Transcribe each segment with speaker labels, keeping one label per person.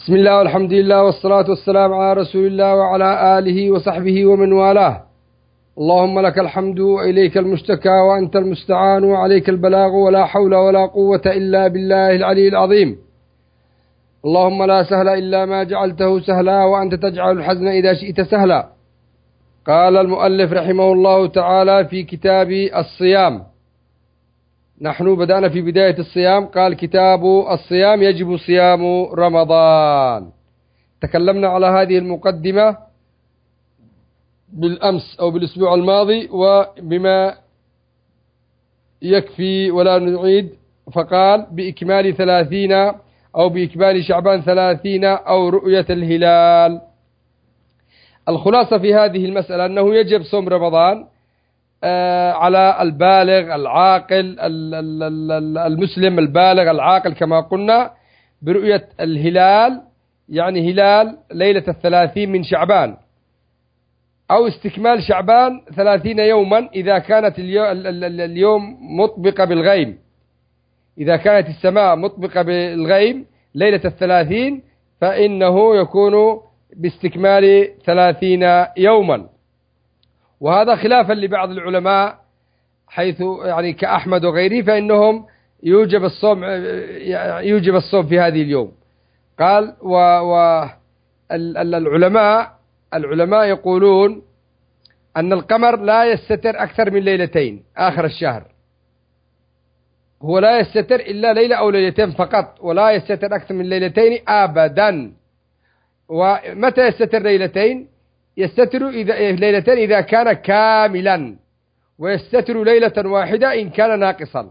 Speaker 1: بسم الله والحمد لله والصلاة والسلام على رسول الله وعلى آله وصحبه ومن والاه. اللهم لك الحمد وإليك المشتكى وأنت المستعان وعليك البلاغ ولا حول ولا قوة إلا بالله العلي العظيم. اللهم لا سهل إلا ما جعلته سهلا وأنت تجعل الحزن إذا شئت سهلا. قال المؤلف رحمه الله تعالى في كتاب الصيام. نحن بدأنا في بداية الصيام. قال كتاب الصيام يجب صيام رمضان. تكلمنا على هذه المقدمة بالأمس أو بالأسبوع الماضي وبما يكفي ولا نعيد. فقال بإكمال 30 أو بإكمال شعبان 30 أو رؤية الهلال. الخلاصة في هذه المسألة أنه يجب صوم رمضان على البالغ العاقل المسلم البالغ العاقل كما قلنا برؤية الهلال، يعني هلال ليلة 30 من شعبان، أو استكمال شعبان 30 يوما إذا كانت اليوم مطبقة بالغيم. إذا كانت السماء مطبقة بالغيم ليلة 30 فإنه يكون باستكمال 30 يوما. وهذا خلافا لبعض العلماء حيث يعني كأحمد وغيره فإنهم يوجب الصوم في هذه اليوم. قال العلماء يقولون أن القمر لا يستتر أكثر من ليلتين آخر الشهر، هو لا يستتر إلا ليلة أو ليلتين فقط، ولا يستتر أكثر من ليلتين أبدا. ومتى يستتر ليلتين؟ يستتر ليلتين إذا كان كاملا، ويستتر ليلة واحدة إن كان ناقصا.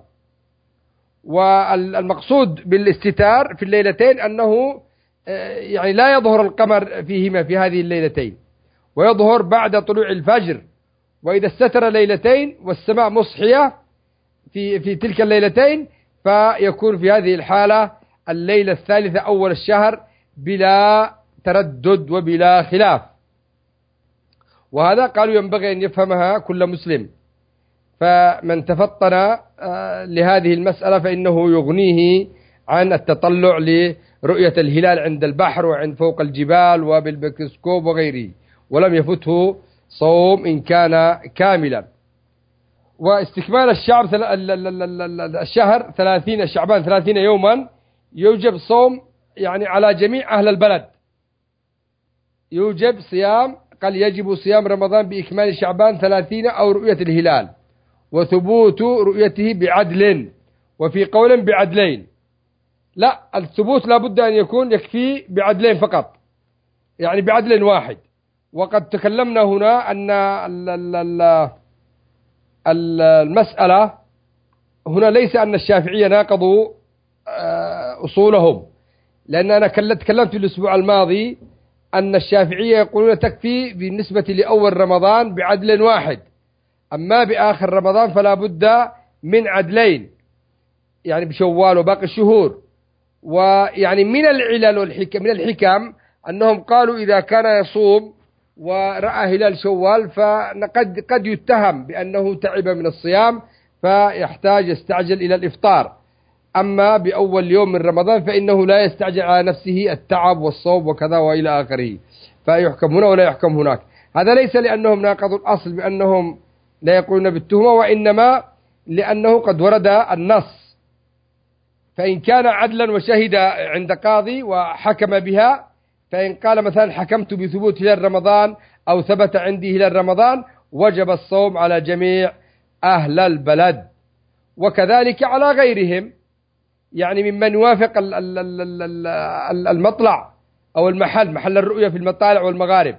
Speaker 1: والمقصود بالاستتار في الليلتين أنه يعني لا يظهر القمر فيهما في هذه الليلتين، ويظهر بعد طلوع الفجر. وإذا استتر ليلتين والسماء مصحية في تلك الليلتين فيكون في هذه الحالة الليلة الثالثة أول الشهر بلا تردد وبلا خلاف. وهذا قالوا ينبغي أن يفهمها كل مسلم، فمن تفطن لهذه المسألة فإنه يغنيه عن التطلع لرؤية الهلال عند البحر وعند فوق الجبال وبالميكروسكوب وغيره، ولم يفته صوم إن كان كاملا. واستكمال الشهر 30 شعبان 30 يوما يوجب صوم يعني على جميع أهل البلد، يوجب صيام. قال يجب صيام رمضان بإكمال شعبان 30 أو رؤية الهلال، وثبوت رؤيته بعدل، وفي قول بعدلين. لا، الثبوت لابد أن يكون يكفي بعدلين فقط، يعني بعدل واحد. وقد تكلمنا هنا أن المسألة هنا ليس أن الشافعية ناقضوا أصولهم، لأن أنا تكلمت في الأسبوع الماضي أن الشافعية يقولون تكفي بالنسبة لأول رمضان بعدل واحد، أما بآخر رمضان فلا بد من عدلين، يعني بشوال وباقي الشهور. ويعني من العلل من الحكم أنهم قالوا إذا كان يصوم ورأى هلال شوال فقد يتهم بأنه تعب من الصيام فيحتاج يستعجل إلى الإفطار. أما بأول يوم من رمضان فإنه لا يستعجل على نفسه التعب والصوم وكذا وإلى آخره، فيحكم هنا ولا يحكم هناك. هذا ليس لأنهم ناقضوا الأصل بأنهم لا يقولون بالتهمة، وإنما لأنه قد ورد النص. فإن كان عدلا وشهد عند قاضي وحكم بها، فإن قال مثلا حكمت بثبوت هلال رمضان أو ثبت عندي هلال رمضان وجب الصوم على جميع أهل البلد، وكذلك على غيرهم، يعني ممن يوافق المطلع أو محل الرؤية في المطالع والمغارب،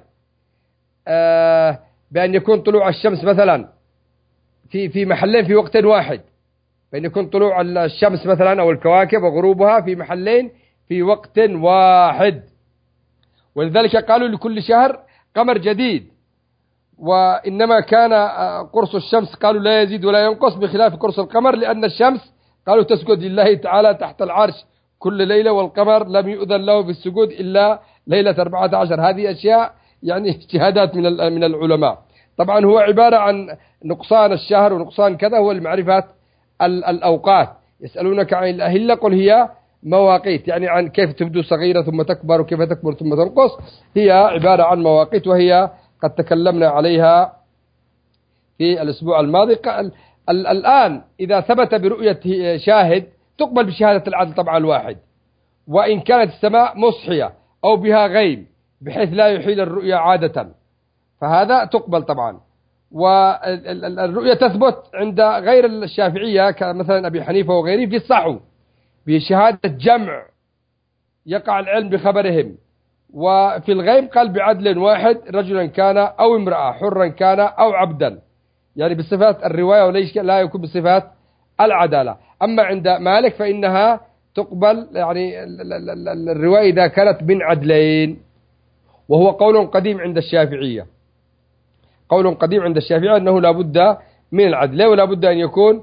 Speaker 1: بأن يكون طلوع الشمس مثلا في محلين في وقت واحد، بأن يكون طلوع الشمس مثلا أو الكواكب وغروبها في محلين في وقت واحد. ولذلك قالوا لكل شهر قمر جديد. وإنما كان قرص الشمس قالوا لا يزيد ولا ينقص بخلاف قرص القمر، لأن الشمس قالوا تسجد لله تعالى تحت العرش كل ليلة، والقمر لم يؤذن له بالسجود إلا ليلة 14. هذه أشياء يعني اجتهادات من العلماء. طبعا هو عبارة عن نقصان الشهر ونقصان كذا هو لمعرفة الأوقات. يسألونك عن الأهلة قل هي مواقيت، يعني عن كيف تبدو صغيرة ثم تكبر وكيف تكبر ثم تنقص، هي عبارة عن مواقيت، وهي قد تكلمنا عليها في الأسبوع الماضي. الآن إذا ثبت برؤية شاهد تقبل بشهادة العدل طبعا الواحد، وإن كانت السماء مصحية أو بها غيم بحيث لا يحيل الرؤيا عادة، فهذا تقبل طبعا. والرؤية تثبت عند غير الشافعية كمثلا أبي حنيفة وغيره في الصحو بشهادة جمع يقع العلم بخبرهم. وفي الغيب قال بعدل واحد، رجلا كان أو امرأة، حرا كان أو عبدا، يعني بصفات الرواية وليس لا يكون بصفات العدالة. أما عند مالك فإنها تقبل يعني الرواية إذا كانت من عدلين، وهو قول قديم عند الشافعية. قول قديم عند الشافعية أنه لا بد من العدل، ولا بد أن يكون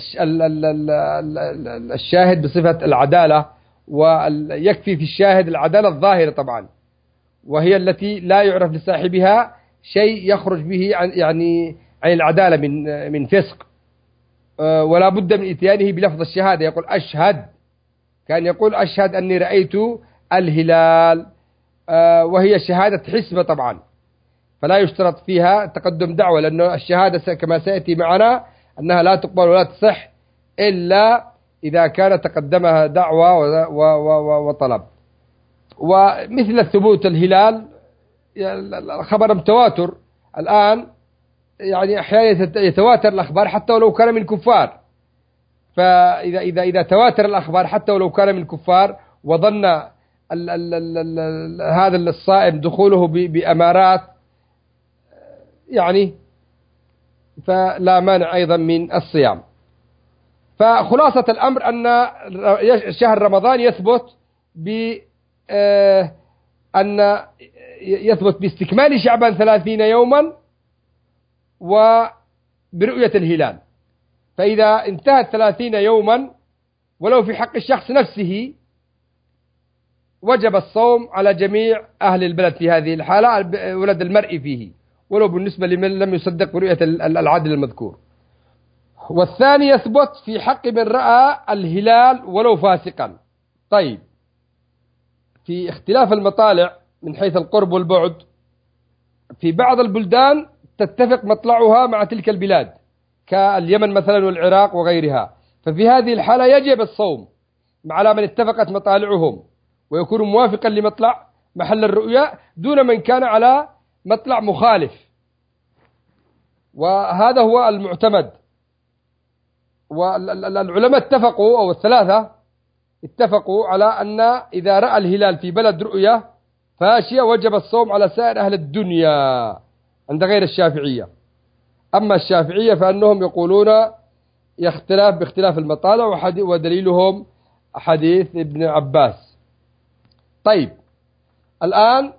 Speaker 1: الشاهد بصفة العدالة، ويكفي في الشاهد العدالة الظاهرة طبعا، وهي التي لا يعرف لصاحبها شيء يخرج به عن يعني عن العدالة من فسق. ولا بد من إتيانه بلفظ الشهادة، يقول أشهد، كان يقول أشهد أني رأيت الهلال، وهي شهادة حسبة طبعا، فلا يشترط فيها تقدم دعوة، لأن الشهادة كما سيأتي معنا أنها لا تقبل ولا تصح إلا إذا كان تقدمها دعوة وطلب. ومثل ثبوت الهلال الخبر متواتر الآن، يعني أحيانا يتواتر الأخبار حتى ولو كان من كفار. فإذا تواتر الأخبار حتى ولو كان من كفار، وظن هذا الصائم دخوله بأمارات، يعني فلا مانع أيضا من الصيام. فخلاصة الأمر أن شهر رمضان يثبت أن يثبت باستكمال شعبان 30 يوما وبرؤية الهلال. فإذا انتهت 30 يوما ولو في حق الشخص نفسه وجب الصوم على جميع أهل البلد في هذه الحالة، ولد المرء فيه، ولو بالنسبة لمن لم يصدق برؤية العدل المذكور. والثاني يثبت في حق من رأى الهلال ولو فاسقا. طيب، في اختلاف المطالع من حيث القرب والبعد، في بعض البلدان تتفق مطلعها مع تلك البلاد كاليمن مثلا والعراق وغيرها، ففي هذه الحالة يجب الصوم على من اتفقت مطالعهم ويكون موافقا لمطلع محل الرؤيا دون من كان على مطلع مخالف، وهذا هو المعتمد. والعلماء اتفقوا، أو الثلاثة اتفقوا على أن إذا رأى الهلال في بلد رؤية فاشية وجب الصوم على سائر أهل الدنيا عند غير الشافعية. أما الشافعية فأنهم يقولون يختلف باختلاف المطالع، ودليلهم حديث ابن عباس. طيب، الآن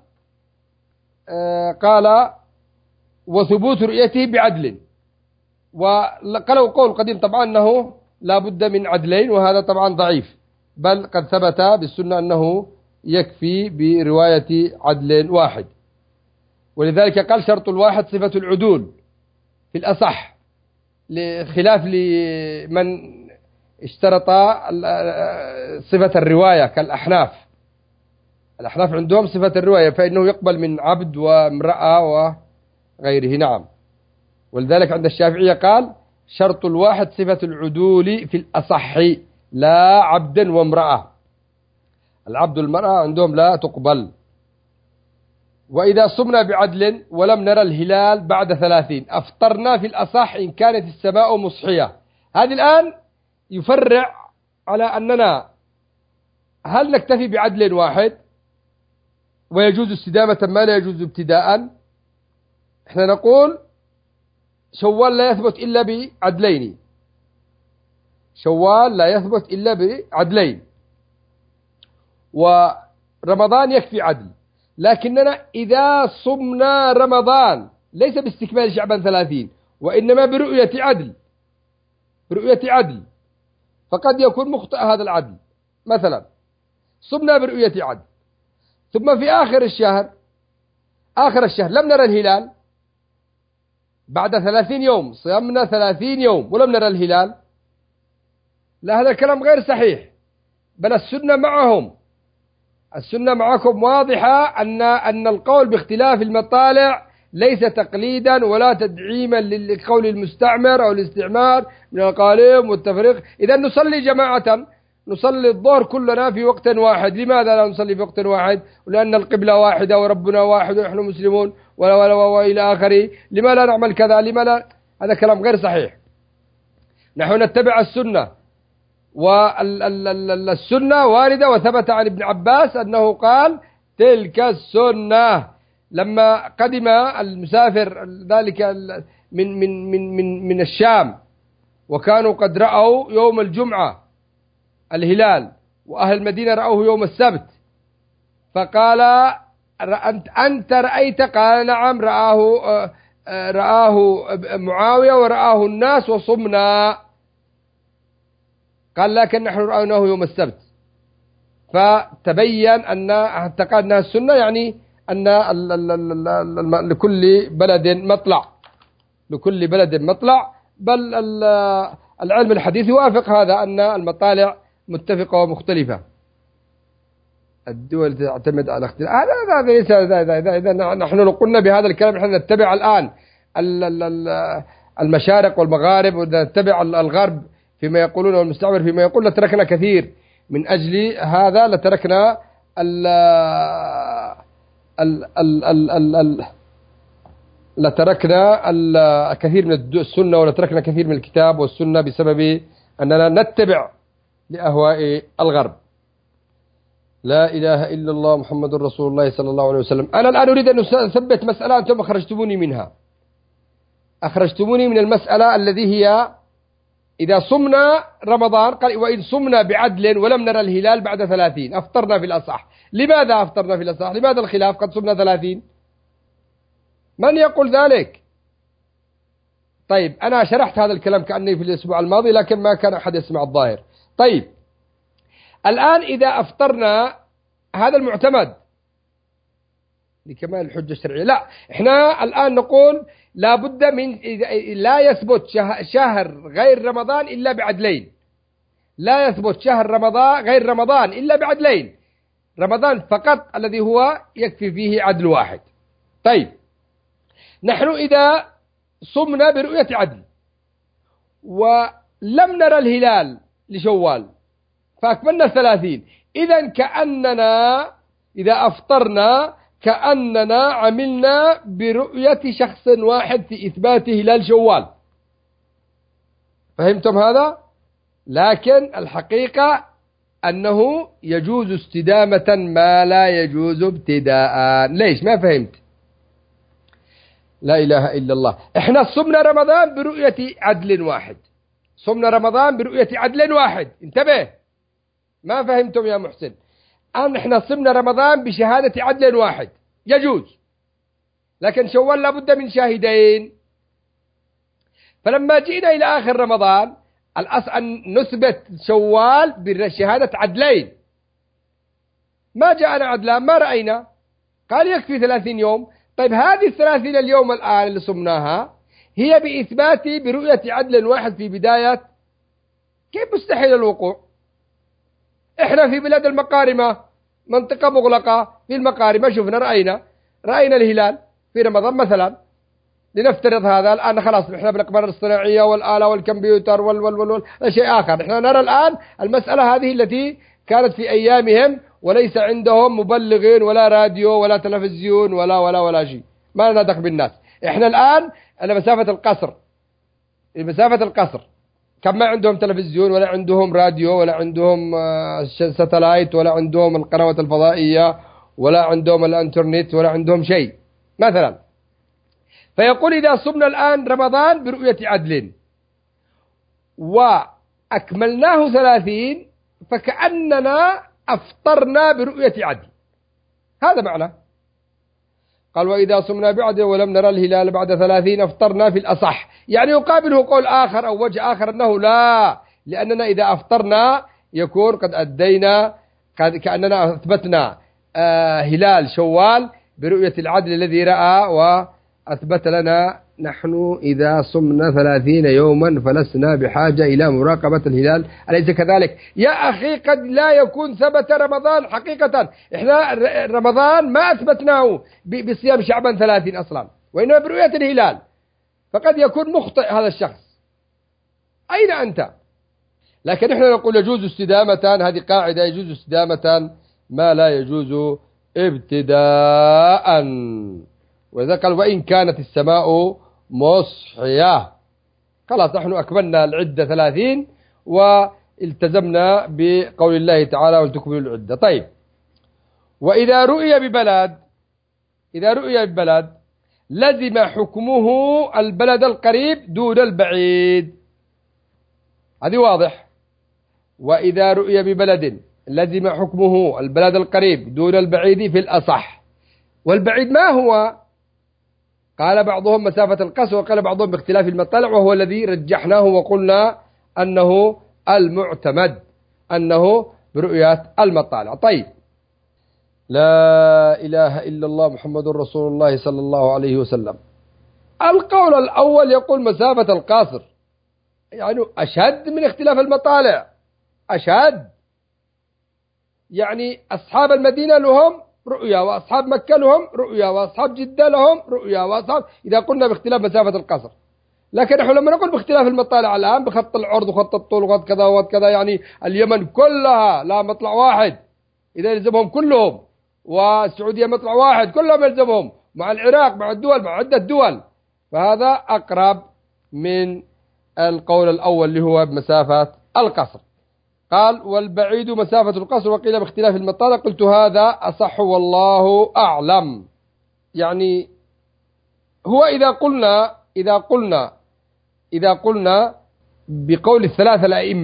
Speaker 1: قال وثبوت رؤيته بعدل، وقالوا قول قديم طبعا أنه لا بد من عدلين، وهذا طبعا ضعيف، بل قد ثبت بالسنة أنه يكفي برواية عدل واحد. ولذلك قال شرط الواحد صفة العدول في الأصح، خلاف لمن اشترط صفة الرواية كالأحناف. الأحناف عندهم صفة الرواية، فإنه يقبل من عبد وامرأة وغيره. نعم. ولذلك عند الشافعية قال شرط الواحد صفة العدول في الأصح، لا عبدا وامرأة. العبد والمرأة عندهم لا تقبل. وإذا صمنا بعدل ولم نرى الهلال بعد 30 أفطرنا في الأصح إن كانت السماء مصحية. هذه الآن يفرع على أننا هل نكتفي بعدل واحد ويجوز استدامة ما لا يجوز ابتداء؟ احنا نقول شوال لا يثبت إلا بعدلين، شوال لا يثبت إلا بعدلين، ورمضان يكفي عدل. لكننا إذا صمنا رمضان ليس باستكمال شعبان 30 وإنما برؤية عدل، برؤية عدل، فقد يكون مخطئ هذا العدل. مثلا صمنا برؤية عدل ثم في آخر الشهر لم نرى الهلال بعد 30 يوم، صيامنا 30 يوم ولم نرى الهلال، لا، هذا الكلام غير صحيح. بل السنة معهم. السنة معكم واضحة أن القول باختلاف المطالع ليس تقليدا ولا تدعيما للقول المستعمر أو الاستعمار من القالين والتفريق. إذا نصلي جماعة، نصلي الظهر كلنا في وقت واحد. لماذا لا نصلي في وقت واحد؟ لأن القبلة واحدة وربنا واحد ونحن مسلمون وإلى آخره. لما لا نعمل كذا؟ لما لا؟ هذا كلام غير صحيح. نحن نتبع السنة، والسنة واردة، وثبت عن ابن عباس أنه قال تلك السنة. لما قدم المسافر ذلك من الشام، وكانوا قد رأوا يوم الجمعة الهلال، وأهل المدينة رأوه يوم السبت، فقال أنت رأيت؟ قال نعم، رآه معاوية ورآه الناس وصمنا. قال لكن نحن رأيناه يوم السبت. فتبين أن اعتقاد أنها السنة، يعني أن لكل بلد مطلع، لكل بلد مطلع. بل العلم الحديث يوافق هذا، أن المطالع متفقة ومختلفة. الدول تعتمد على اختلاف. هذا ليس إذا نحن لو قلنا بهذا الكلام نحن نتبع الآن المشارق والمغارب، ونتبع الغرب فيما يقولون والمستعمر فيما يقول، لتركنا كثير. من أجل هذا لتركنا كثير من السنة، ولتركنا كثير من الكتاب والسنة بسبب أننا نتبع لأهواء الغرب. لا إله إلا الله محمد رسول الله صلى الله عليه وسلم. أنا الآن أريد أن أثبت مسألة أنتم أخرجتموني منها. أخرجتموني من المسألة الذي هي إذا صمنا رمضان، قال وإن صمنا بعدل ولم نرى الهلال بعد 30 أفطرنا في الأصح. لماذا أفطرنا في الأصح؟ لماذا الخلاف؟ قد صمنا 30. من يقول ذلك؟ طيب أنا شرحت هذا الكلام كأني في الأسبوع الماضي، لكن ما كان أحد يسمع الظاهر. طيب الآن إذا أفطرنا، هذا المعتمد لكمال الحجة الشرعية. لا، إحنا الآن نقول لا بد من لا يثبت شهر غير رمضان إلا بعدلين. لا يثبت شهر رمضان غير رمضان إلا بعدلين. رمضان فقط الذي هو يكفي فيه عدل واحد. طيب نحن إذا صمنا برؤية عدل ولم نرى الهلال لشوال فأكملنا 30، إذن كأننا إذا أفطرنا كأننا عملنا برؤية شخص واحد في إثبات هلال شوال. فهمتم هذا؟ لكن الحقيقة أنه يجوز استدامة ما لا يجوز ابتداء. ليش؟ ما فهمت. لا إله إلا الله. إحنا صمنا رمضان برؤية عدل واحد. صمنا رمضان برؤية عدل واحد. انتبه، ما فهمتم يا محسن. إحنا صمنا رمضان بشهادة عدل واحد، يجوز. لكن شوال لابد من شاهدين. فلما جئنا إلى آخر رمضان، الأصل أن نثبت شوال بشهادة عدلين. ما جاءنا عدلان، ما رأينا، قال يكفي 30 يوم. طيب هذه 30 اليوم الآن اللي صمناها هي بإثبات برؤية عدل واحد في بداية. كيف مستحيل الوقوع؟ إحنا في بلاد المقارمة، منطقة مغلقة في المقارمة، شفنا رأينا الهلال في رمضان مثلا. لنفترض هذا الآن خلاص إحنا بالأقمار الاصطناعية والآلة والكمبيوتر شيء آخر. إحنا نرى الآن المسألة هذه التي كانت في أيامهم، وليس عندهم مبلغين ولا راديو ولا تلفزيون ولا شيء، ما لنا دخل بالناس. إحنا الآن على مسافة القصر كم ما عندهم تلفزيون ولا عندهم راديو ولا عندهم ساتلايت ولا عندهم القنوات الفضائية ولا عندهم الانترنت ولا عندهم شيء مثلا. فيقول إذا صمنا الآن رمضان برؤية عدل وأكملناه 30 فكأننا أفطرنا برؤية عدل. هذا معنى. قال وإذا صمنا بعدل ولم نرى الهلال بعد 30 أفطرنا في الأصح. يعني يقابله قول آخر أو وجه آخر أنه لا، لأننا إذا أفطرنا يكون قد أدينا، كأننا أثبتنا هلال شوال برؤية العدل الذي رأى وأثبت لنا نحن إذا صمنا 30 يوما فلسنا بحاجة إلى مراقبة الهلال، أليس كذلك؟ يا أخي قد لا يكون ثبت رمضان حقيقة، إحنا رمضان ما أثبتناه بصيام شعبان 30 أصلا، وإنما برؤية الهلال، فقد يكون مخطئ هذا الشخص. أين أنت؟ لكن إحنا نقول يجوز استدامة، هذه قاعدة، يجوز استدامة ما لا يجوز ابتداء. وإذا قال وإن كانت السماء مصحية، خلاص نحن أكملنا العدة 30 والتزمنا بقول الله تعالى ولتكملوا العدة. طيب، وإذا رؤي ببلد لزم حكمه البلد القريب دون البعيد، هذه واضح. وإذا رؤي ببلد لزم حكمه البلد القريب دون البعيد في الأصح. والبعيد ما هو؟ قال بعضهم مسافة القصر، وقال بعضهم باختلاف المطلع، وهو الذي رجحناه وقلنا أنه المعتمد، أنه برؤية المطالع. طيب، لا إله إلا الله محمد رسول الله صلى الله عليه وسلم. القول الأول يقول مسافة القصر، يعني أشد من اختلاف المطالع، أشد. يعني أصحاب المدينة لهم رؤيا، وأصحاب مكة لهم رؤيا، وأصحاب جدة لهم رؤيا، وأصحاب، إذا قلنا باختلاف مسافة القصر. لكن نحن لما نقول باختلاف المطالع الآن بخط العرض وخط الطول وخط كذا وخط كذا، يعني اليمن كلها لا مطلع واحد، إذا يلزمهم كلهم، والسعودية مطلع واحد كلهم يلزمهم، مع العراق، مع الدول، مع عدة دول، فهذا أقرب من القول الأول اللي هو بمسافة القصر. قال والبعيد مسافة القصر، وقيل باختلاف المطالع، قلت هذا أصح والله أعلم. يعني هو إذا قلنا بقول الثلاثة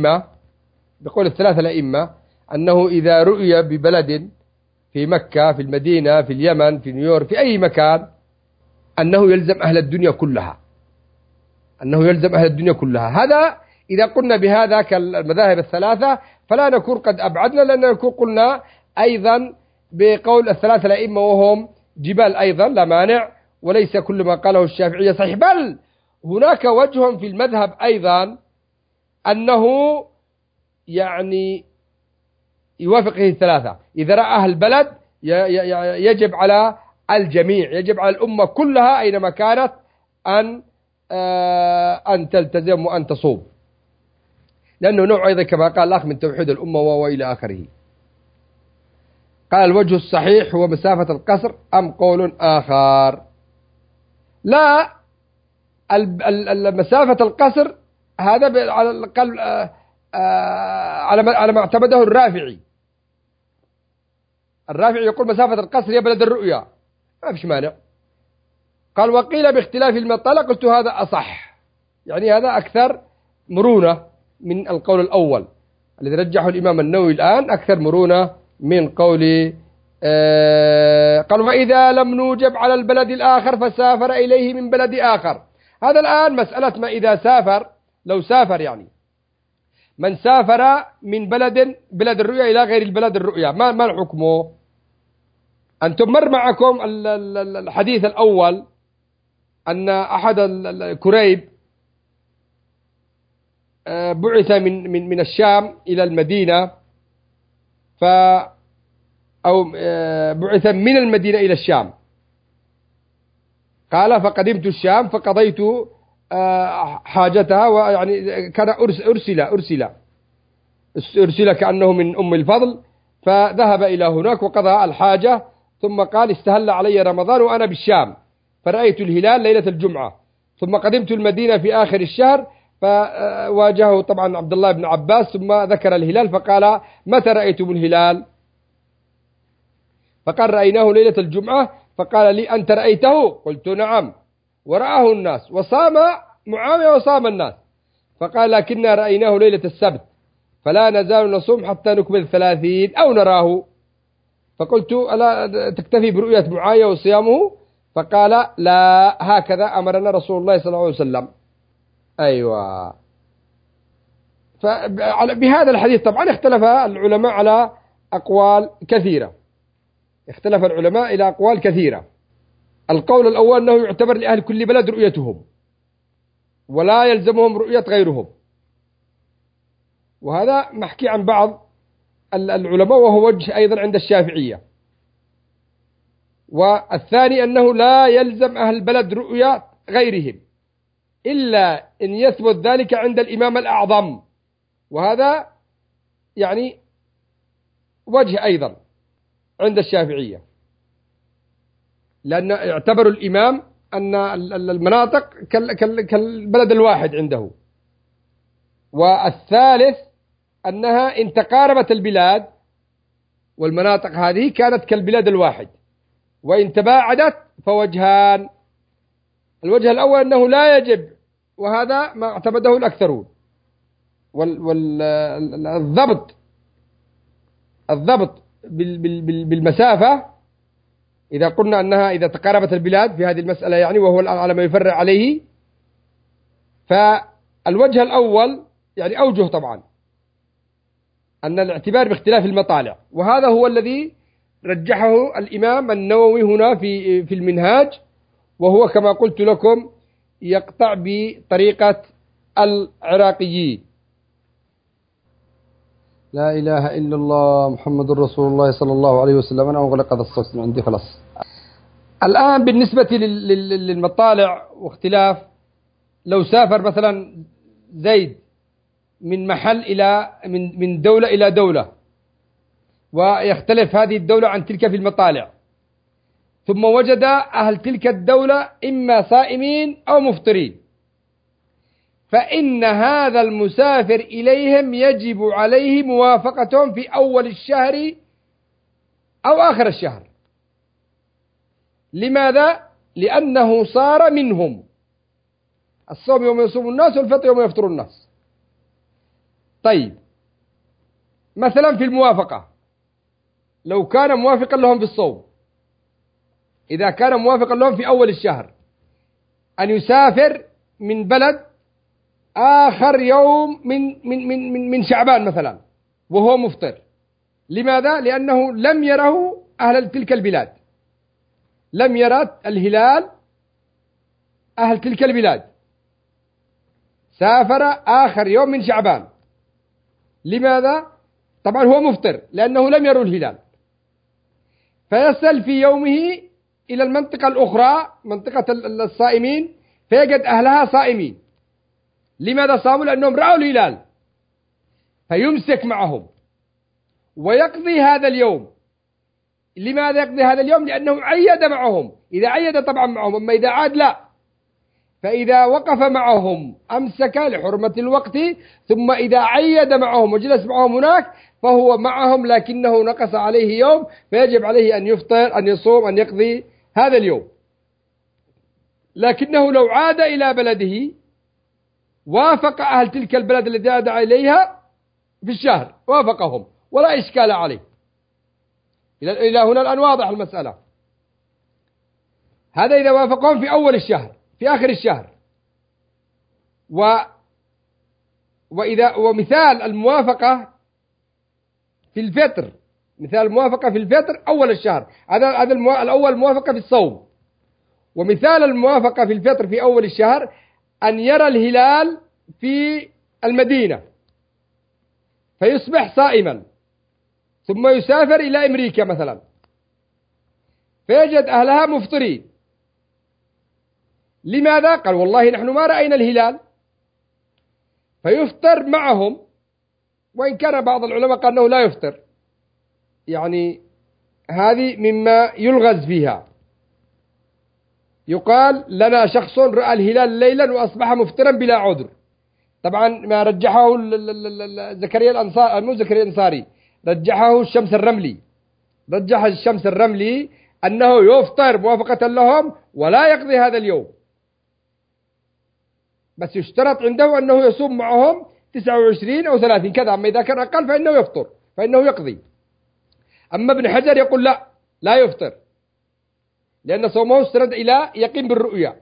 Speaker 1: الأئمة أنه إذا رؤي ببلد في مكة، في المدينة، في اليمن، في نيويورك، في أي مكان، أنه يلزم أهل الدنيا كلها، هذا إذا قلنا بهذا كالمذاهب الثلاثة، فلا نكون قد أبعدنا، لأننا نكون قلنا أيضا بقول الثلاثة الأئمة وهم جبال أيضا، لا مانع، وليس كل ما قاله الشافعية صحيح، بل هناك وجه في المذهب أيضا أنه يعني يوافقه الثلاثة. إذا رأى أهل البلد يجب على الجميع، يجب على الأمة كلها أينما كانت أن تلتزم وأن تصوم، لأنه نوع أيضا كما قال الأخ من توحيد الأمة وإلى آخره. قال الوجه الصحيح هو مسافة القصر أم قول آخر؟ لا، مسافة القصر هذا على الأقل على ما اعتمده الرافعي يقول مسافة القصر هي بلد الرؤيا، ما فيش مانع. قال وقيل باختلاف المطلع، قلت هذا أصح، يعني هذا أكثر مرونة من القول الأول الذي رجحه الإمام النووي الآن، أكثر مرونة من قول قال وإذا لم نوجب على البلد الآخر فسافر إليه من بلد آخر. هذا الآن مسألة ما إذا سافر، لو سافر يعني من سافر من بلد الرؤيا إلى غير البلد الرؤيا، ما حكمه؟ أنتم مر معكم الحديث الأول أن أحد كريب بعث من الشام إلى المدينة، أو بعث من المدينة إلى الشام. قال فقدمت الشام فقضيت حاجتها، ويعني كان أرسل كأنه من أم الفضل، فذهب إلى هناك وقضى الحاجة، ثم قال استهل علي رمضان وأنا بالشام، فرأيت الهلال ليلة الجمعة، ثم قدمت المدينة في آخر الشهر، فواجهه طبعا عبد الله بن عباس، ثم ذكر الهلال فقال متى رأيتم الهلال؟ فقال رأيناه ليلة الجمعة، فقال لي أنت رأيته؟ قلت نعم، ورآه الناس، وصام معاوية وصام الناس، فقال لكننا رأيناه ليلة السبت، فلا نزال نصوم حتى نكمل 30 أو نراه. فقلت ألا تكتفي برؤية معاوية وصيامه؟ فقال لا، هكذا أمرنا رسول الله صلى الله عليه وسلم. أيوة. فبهذا الحديث طبعا اختلف العلماء على أقوال كثيرة، اختلف العلماء إلى أقوال كثيرة. القول الأول أنه يعتبر لأهل كل بلد رؤيتهم، ولا يلزمهم رؤية غيرهم. وهذا محكي عن بعض العلماء، وهو وجه أيضا عند الشافعية. والثاني أنه لا يلزم أهل البلد رؤية غيرهم إلا إن يثبت ذلك عند الإمام الأعظم، وهذا يعني وجه أيضا عند الشافعية، لأن اعتبروا الإمام أن المناطق كالبلد الواحد عنده. والثالث أنها إن تقاربت البلاد والمناطق هذه كانت كالبلاد الواحد، وإن تباعدت فوجهان. الوجه الأول أنه لا يجب، وهذا ما اعتمده الأكثرون. الضبط بالمسافة، إذا قلنا أنها إذا تقاربت البلاد في هذه المسألة يعني، وهو الآن على ما يفرع عليه. فالوجه الأول يعني أوجه طبعا أن الاعتبار باختلاف المطالع، وهذا هو الذي رجحه الإمام النووي هنا في المنهاج، وهو كما قلت لكم يقطع بطريقة العراقيين. لا إله إلا الله محمد رسول الله صلى الله عليه وسلم. أنا أغلق هذا الصوت من عندي خلاص. الآن بالنسبة للمطالع واختلاف، لو سافر مثلا زيد من محل إلى من دولة إلى دولة، ويختلف هذه الدولة عن تلك في المطالع، ثم وجد أهل تلك الدولة إما صائمين أو مفطرين، فإن هذا المسافر إليهم يجب عليه موافقتهم في أول الشهر أو آخر الشهر. لماذا؟ لأنه صار منهم. الصوم يوم يصوم الناس، والفطر يوم يفطر الناس. طيب، مثلا في الموافقة، لو كان موافقا لهم في الصوم، إذا كان موافقا لهم في أول الشهر أن يسافر من بلد آخر يوم من شعبان مثلا وهو مفطر. لماذا؟ لأنه لم يره أهل تلك البلاد، لم يرى الهلال أهل تلك البلاد، سافر آخر يوم من شعبان. لماذا؟ طبعا هو مفطر لأنه لم يروا الهلال، فيصل في يومه إلى المنطقة الأخرى، منطقة الصائمين، فيجد أهلها صائمين. لماذا صاموا؟ لأنهم رأوا الهلال، فيمسك معهم ويقضي هذا اليوم. لماذا يقضي هذا اليوم؟ لأنه عيد معهم. إذا عيد طبعا معهم، أما إذا عاد لا. فإذا وقف معهم أمسك لحرمة الوقت، ثم إذا عيد معهم وجلس معهم هناك فهو معهم، لكنه نقص عليه يوم، فيجب عليه أن يفطر، أن يصوم، أن يقضي هذا اليوم. لكنه لو عاد إلى بلده وافق أهل تلك البلد التي عاد إليها في الشهر، وافقهم ولا إشكال عليه. إلى هنا الآن واضح المسألة. هذا إذا وافقهم في أول الشهر، في آخر الشهر. ومثال الموافقة في الفطر، مثال الموافقة في الفطر أول الشهر، هذا الأول موافقة في الصوم. ومثال الموافقة في الفطر في أول الشهر أن يرى الهلال في المدينة فيصبح صائما، ثم يسافر إلى أمريكا مثلا فيجد أهلها مفطرين. لماذا؟ قال والله نحن ما رأينا الهلال، فيفطر معهم. وإن كان بعض العلماء قال أنه لا يفطر، يعني هذه مما يلغز فيها. يقال لنا شخص رأى الهلال ليلا وأصبح مفطرا بلا عذر. طبعا ما رجحه زكريا الأنصاري، مو زكريا الأنصاري، رجحه الشمس الرملي. رجح الشمس الرملي أنه يفطر موافقة لهم ولا يقضي هذا اليوم، بس يشترط عنده أنه يصوم معهم 29 أو 30 كذا. أما إذا كان أقل فإنه يفطر، فإنه يقضي. أما ابن حجر يقول لا يفطر، لأن صومه استند إلى يقين بالرؤيا،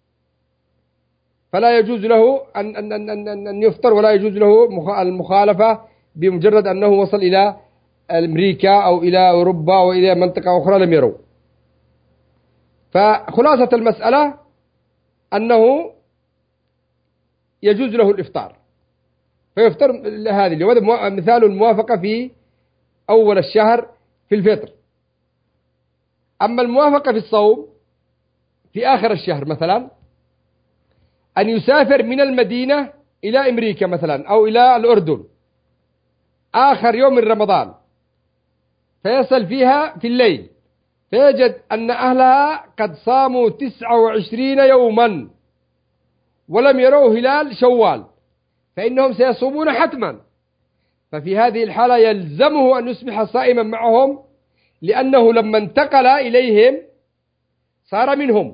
Speaker 1: فلا يجوز له أن يفطر، ولا يجوز له المخالفة بمجرد أنه وصل إلى أمريكا أو إلى أوروبا أو إلى منطقة أخرى لم يروا. فخلاصة المسألة أنه يجوز له الإفطار، فيفطر هذه اليوم. هذا مثال الموافقة في أول الشهر في الفطر. أما الموافقة في الصوم في آخر الشهر، مثلا أن يسافر من المدينة إلى أمريكا مثلا أو إلى الأردن آخر يوم من رمضان، فيصل فيها في الليل فيجد أن أهلها قد صاموا 29 يوما ولم يروا هلال شوال، فإنهم سيصومون حتما. ففي هذه الحالة يلزمه أن يصبح صائما معهم، لأنه لما انتقل إليهم صار منهم.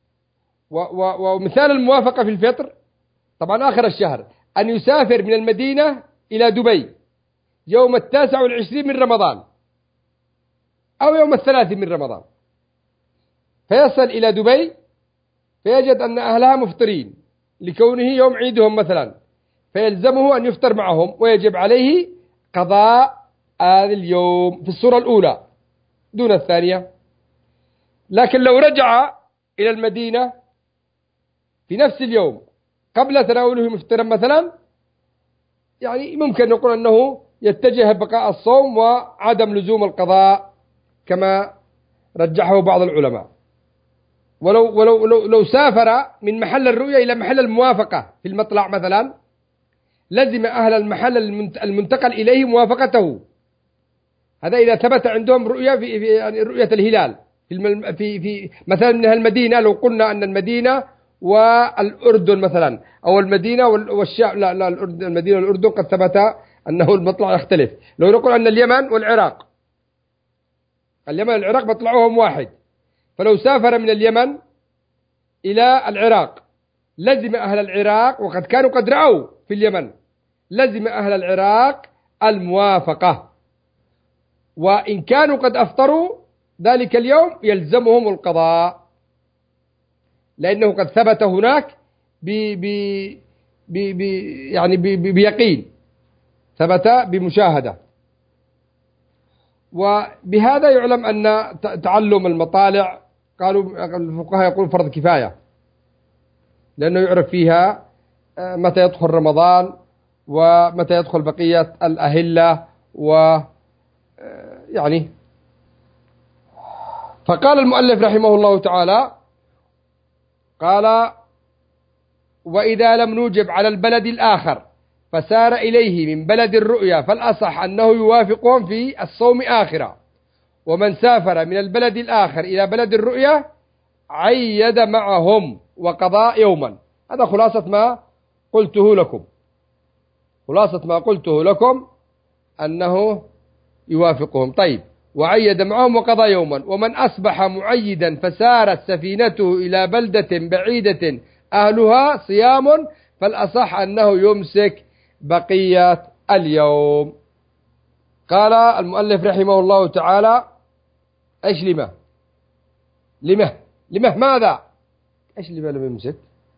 Speaker 1: ومثال الموافقة في الفطر طبعا آخر الشهر أن يسافر من المدينة إلى دبي يوم 29 من رمضان أو يوم 30 من رمضان، فيصل إلى دبي فيجد أن أهلها مفطرين لكونه يوم عيدهم مثلا، فيلزمه أن يفطر معهم ويجب عليه قضاء هذا اليوم في الصورة الأولى دون الثانية. لكن لو رجع إلى المدينة في نفس اليوم قبل تناوله مفطرا مثلا، يعني ممكن نقول أنه يتجه بقاء الصوم وعدم لزوم القضاء كما رجحه بعض العلماء. ولو سافر من محل الرؤية إلى محل الموافقة في المطلع مثلا، لزم أهل المحل المنتقل إليه موافقته. هذا إذا ثبت عندهم رؤية في يعني رؤية الهلال في مثلا من المدينة. لو قلنا أن المدينة والأردن مثلا أو المدينة والشام، لا الأردن، المدينة والأردن قد ثبت أنه المطلع يختلف. لو نقول أن اليمن والعراق، اليمن والعراق مطلعهم واحد، فلو سافر من اليمن إلى العراق لزم أهل العراق، وقد كانوا قد رأوا في اليمن، لزم أهل العراق الموافقة. وإن كانوا قد أفطروا ذلك اليوم يلزمهم القضاء، لأنه قد ثبت هناك بيقين، ثبت بمشاهدة. وبهذا يعلم أن تعلم المطالع قالوا الفقهاء يقول فرض كفاية، لأنه يعرف فيها متى يدخل رمضان ومتى يدخل بقية الأهلة يعني. فقال المؤلف رحمه الله تعالى قال: وإذا لم نوجب على البلد الآخر فسار إليه من بلد الرؤيا فالأصح أنه يوافقهم في الصوم آخرا، ومن سافر من البلد الآخر إلى بلد الرؤيا عيد معهم وقضاء يوما. هذا خلاصة ما قلته لكم، خلاصة ما قلته لكم أنه يوافقهم. طيب، وعيد معهم وقضى يوما. ومن أصبح معيدا فسارت سفينته إلى بلدة بعيدة أهلها صيام فالأصح أنه يمسك بقية اليوم. قال المؤلف رحمه الله تعالى: إيش لمه ماذا؟ إيش لم يمسك؟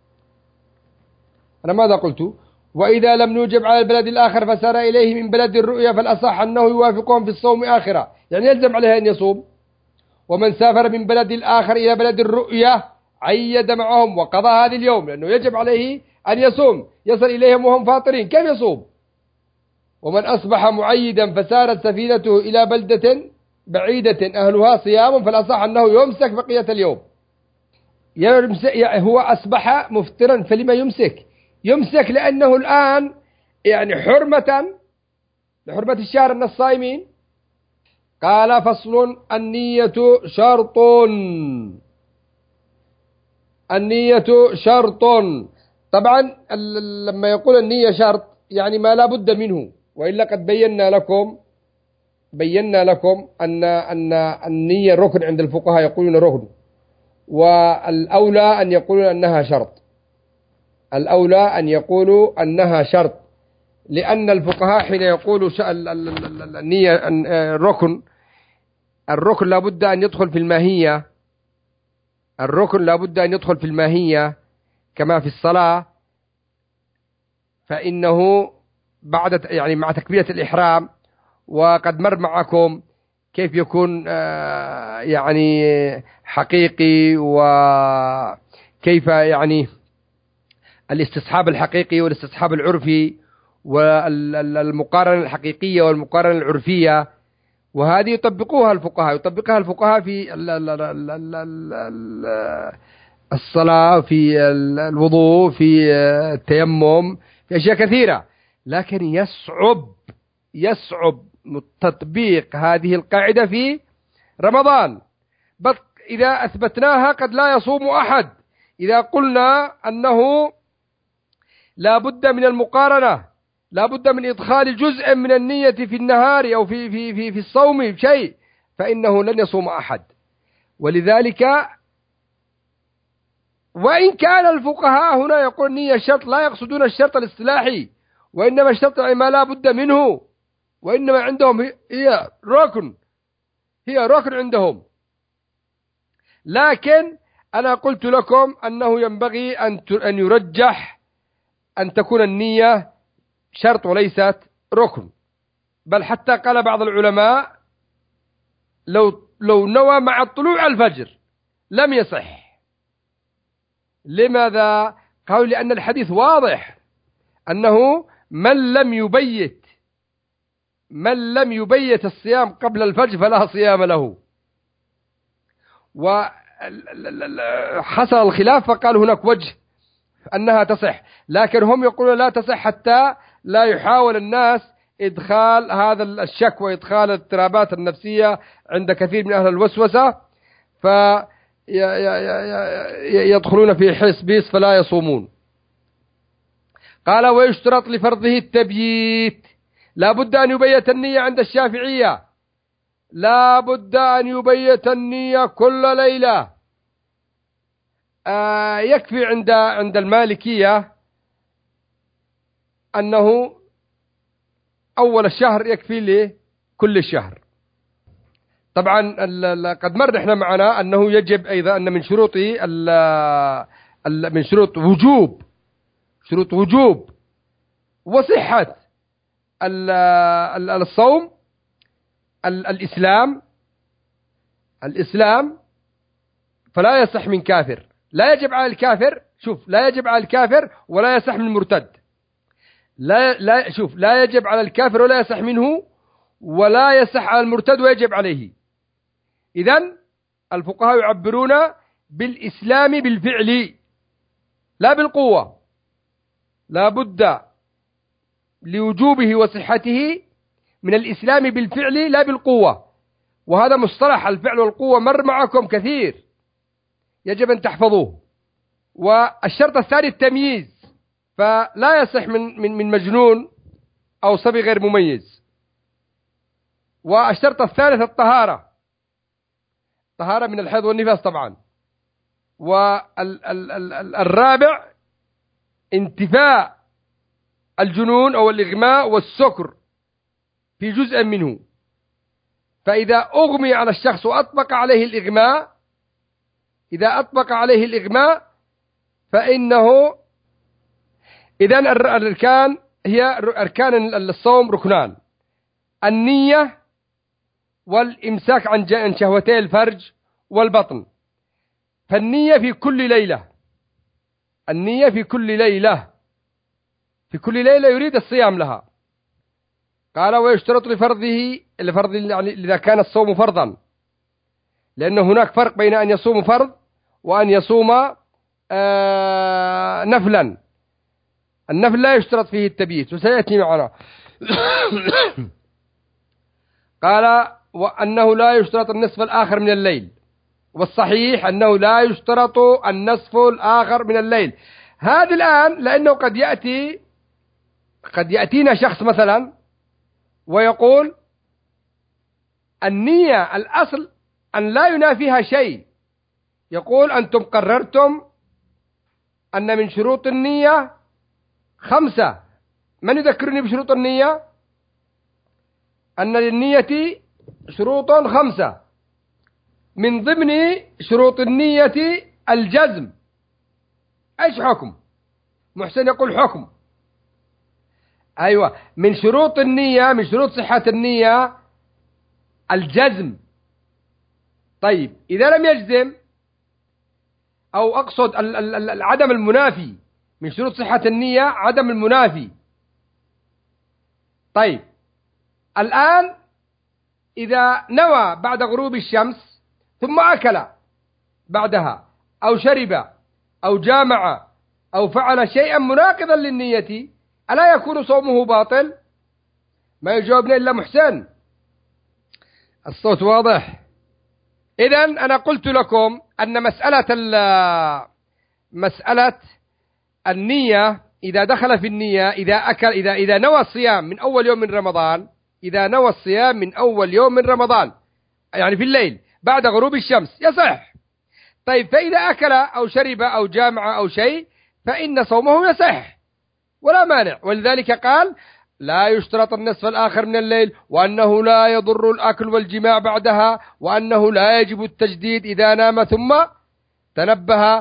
Speaker 1: أنا ماذا قلت؟ وإذا لم نوجب على البلد الآخر فسار إليه من بلد الرؤيا فالأصح أنه يوافقهم في الصوم آخرة، يعني يلزم عليه أن يصوم. ومن سافر من بلد الآخر إلى بلد الرؤيا عيد معهم وقضى هذا اليوم، لأنه يجب عليه أن يصوم، يصل إليهم وهم فاطرين، كيف يصوم؟ ومن أصبح معيدا فسارت سفينته إلى بلدة بعيدة أهلها صيام فالأصح أنه يمسك بقية اليوم. هو أصبح مفطرا، فلما يمسك؟ يمسك لأنه الآن يعني لحرمة الشهر من الصائمين. قال: فصل: النية شرط. النية شرط. طبعا لما يقول النية شرط يعني ما لا بد منه، وإلا قد بينا لكم أن النية ركن عند الفقهاء، يقولون ركن، والأولى أن يقولوا أنها شرط. الأولى أن يقولوا أنها شرط، لأن الفقهاء حين يقولوا النية الركن لابد أن يدخل في الماهية. الركن لابد أن يدخل في الماهية كما في الصلاة، فإنه بعد يعني مع تكبيرة الإحرام، وقد مر معكم كيف يكون يعني حقيقي، وكيف يعني الاستصحاب الحقيقي والاستصحاب العرفي والمقارنة الحقيقية والمقارنة العرفية، وهذه يطبقها الفقهاء في الصلاة، في الوضوء، في التيمم، في أشياء كثيرة. لكن يصعب تطبيق هذه القاعدة في رمضان. بل إذا أثبتناها قد لا يصوم أحد. إذا قلنا أنه لا بد من المقارنة، لا بد من إدخال جزء من النية في النهار أو في الصوم شيء، فإنه لن يصوم أحد. ولذلك وإن كان الفقهاء هنا يقول نية شرط، لا يقصدون الشرط الاصطلاحي، وإنما الشرط ما لا بد منه، وإنما عندهم هي ركن عندهم. لكن أنا قلت لكم أنه ينبغي أن يرجح أن تكون النية شرط وليست ركن. بل حتى قال بعض العلماء لو نوى مع طلوع الفجر لم يصح. لماذا؟ قالوا لأن الحديث واضح أنه من لم يبيت الصيام قبل الفجر فلا صيام له. وحصل الخلاف فقال هناك وجه أنها تصح، لكن هم يقولون لا تصح حتى لا يحاول الناس إدخال هذا الشك وإدخال الاضطرابات النفسية عند كثير من أهل الوسوسة، يدخلون في حسبيس فلا يصومون. قال ويشترط لفرضه التبييت، لا بد أن يبيت النية عند الشافعية، لا بد أن يبيت النية كل ليلة. يكفي عند المالكية أنه أول الشهر يكفي لكل الشهر. طبعا قد مر احنا معنا أنه يجب أيضا أن من شروط وجوب وصحة الصوم الإسلام، فلا يصح من كافر. لا يجب على الكافر، لا يجب على الكافر ولا يصح من المرتد. لا يجب على الكافر ولا يصح منه، ولا يصح على المرتد ويجب عليه. إذن الفقهاء يعبرون بالإسلام بالفعل لا بالقوة. لا بد لوجوبه وصحته من الإسلام بالفعل لا بالقوة. وهذا مصطلح الفعل والقوة مر معكم كثير، يجب أن تحفظوه. والشرط الثاني التمييز، فلا يصح من مجنون أو صبي غير مميز. والشرط الثالث الطهارة من الحيض والنفاس طبعا. والرابع انتفاء الجنون أو الإغماء والسكر في جزء منه. فإذا أغمي على الشخص وأطبق عليه الإغماء، فإنه إذن الأركان هي أركان الصوم ركنان: النية والإمساك عن شهوتي الفرج والبطن. فالنية في كل ليلة يريد الصيام لها. قال ويشترط لفرض يعني إذا كان الصوم فرضا، لأن هناك فرق بين أن يصوم فرض وأن يصوم نفلا. النفل لا يشترط فيه التبييت وسيأتي معنا. قال وأنه لا يشترط النصف الآخر من الليل، والصحيح أنه لا يشترط النصف الآخر من الليل. هذا الآن لأنه قد يأتينا شخص مثلا ويقول النية الأصل أن لا ينافيها شيء. يقول أنتم قررتم أن من شروط النية 5. من يذكرني بشروط النية؟ أن للنية شروط 5، من ضمن شروط النية الجزم. إيش حكم؟ محسن يقول حكم. أيوة، من شروط النية، من شروط صحة النية الجزم. طيب إذا لم يجزم، أو أقصد العدم المنافي، من شروط صحة النية عدم المنافي. طيب الآن إذا نوى بعد غروب الشمس ثم أكل بعدها أو شرب أو جامع أو فعل شيئا مناقضا للنية، ألا يكون صومه باطل؟ ما يجاوبنا إلا محسن، الصوت واضح. إذن أنا قلت لكم أن مسألة النية إذا دخل في النية، إذا نوى الصيام من أول يوم من رمضان، إذا نوى الصيام من أول يوم من رمضان يعني في الليل بعد غروب الشمس يصح. طيب فإذا أكل أو شرب أو جامع أو شيء فإن صومه يصح ولا مانع. ولذلك قال لا يشترط النصف الآخر من الليل، وأنه لا يضر الأكل والجماع بعدها، وأنه لا يجب التجديد إذا نام ثم تنبه.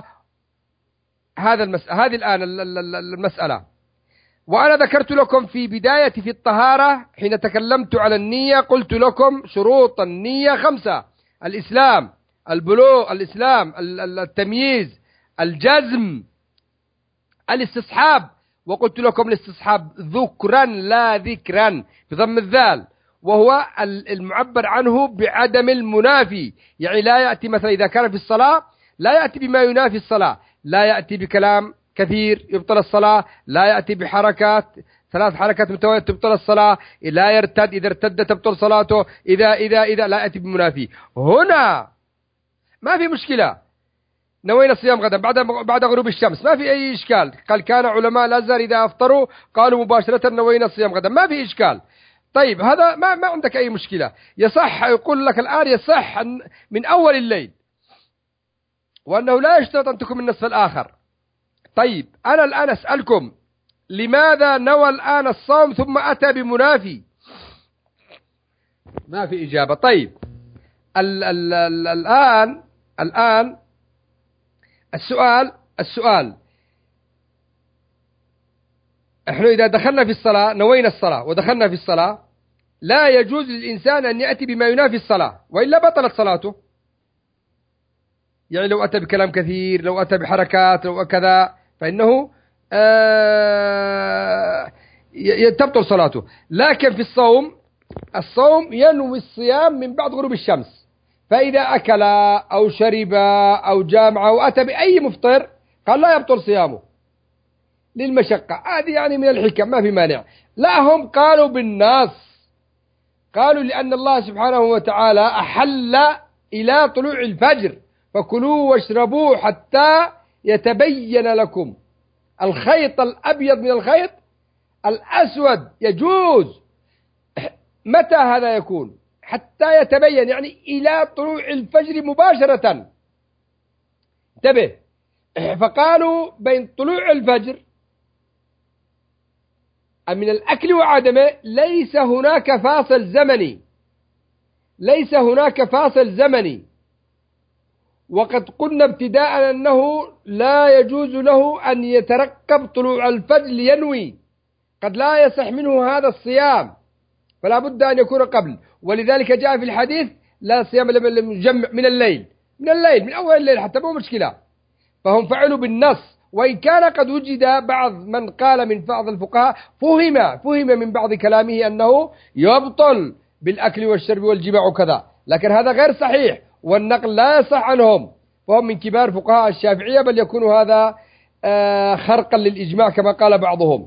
Speaker 1: هذه الآن المسألة. وأنا ذكرت لكم في بداية في الطهارة حين تكلمت على النية قلت لكم شروط النية 5: الإسلام، البلوغ، التمييز، الجزم، الاستصحاب. وقلت لكم الاستصحاب ذكرا لا ذكرا بضم الذال، وهو المعبر عنه بعدم المنافي، يعني لا يأتي مثلا إذا كان في الصلاة لا يأتي بما ينافي الصلاة، لا يأتي بكلام كثير يبطل الصلاة، لا يأتي بحركات 3 حركات متوالية تبطل الصلاة، لا يرتد، إذا ارتد تبطل صلاته، إذا لا يأتي بمنافي. هنا ما في مشكلة، نوينا الصيام غدا بعد غروب الشمس ما في أي إشكال. قال كان علماء الأزهر إذا أفطروا قالوا مباشرة نوينا الصيام غدا، ما في إشكال. طيب هذا ما عندك أي مشكلة، يصح. يقول لك الآن يصح من أول الليل، وأنه لا يشترط أن تكون من النصف الآخر. طيب أنا الآن أسألكم لماذا نوى الآن الصوم ثم أتى بمنافي؟ ما في إجابة. طيب الآن السؤال احنا إذا دخلنا في الصلاة نوينا الصلاة ودخلنا في الصلاة لا يجوز للإنسان أن يأتي بما ينافي الصلاة وإلا بطلت صلاته. يعني لو أتى بكلام كثير، لو أتى بحركات، لو كذا، فإنه تبطل صلاته. لكن في الصوم ينوي الصيام من بعد غروب الشمس، فإذا أكل أو شرب أو جامع أو أتى بأي مفطر قال لا يبطل صيامه للمشقة. هذه يعني من الحكم، ما في مانع. لا هم قالوا بالنص، قالوا لأن الله سبحانه وتعالى أحل إلى طلوع الفجر فكلوا واشربوا حتى يتبين لكم الخيط الأبيض من الخيط الأسود. يجوز. متى هذا يكون؟ حتى يتبين، يعني إلى طلوع الفجر مباشرة. انتبه. فقالوا بين طلوع الفجر من الأكل وعدمه ليس هناك فاصل زمني، ليس هناك فاصل زمني. وقد قلنا ابتداء أنه لا يجوز له أن يترقب طلوع الفجر لينوي، قد لا يصح منه هذا الصيام، فلا بد أن يكون قبل. ولذلك جاء في الحديث لا صيام للمجمع من الليل، من أول الليل حتى مو مشكلة. فهم فعلوا بالنص، وإن كان قد وجد بعض من قال من بعض الفقهاء فهم من بعض كلامه أنه يبطل بالأكل والشرب والجماع وكذا، لكن هذا غير صحيح والنقل لا يصح عنهم، فهم من كبار فقهاء الشافعية، بل يكون هذا خرقا للإجماع كما قال بعضهم.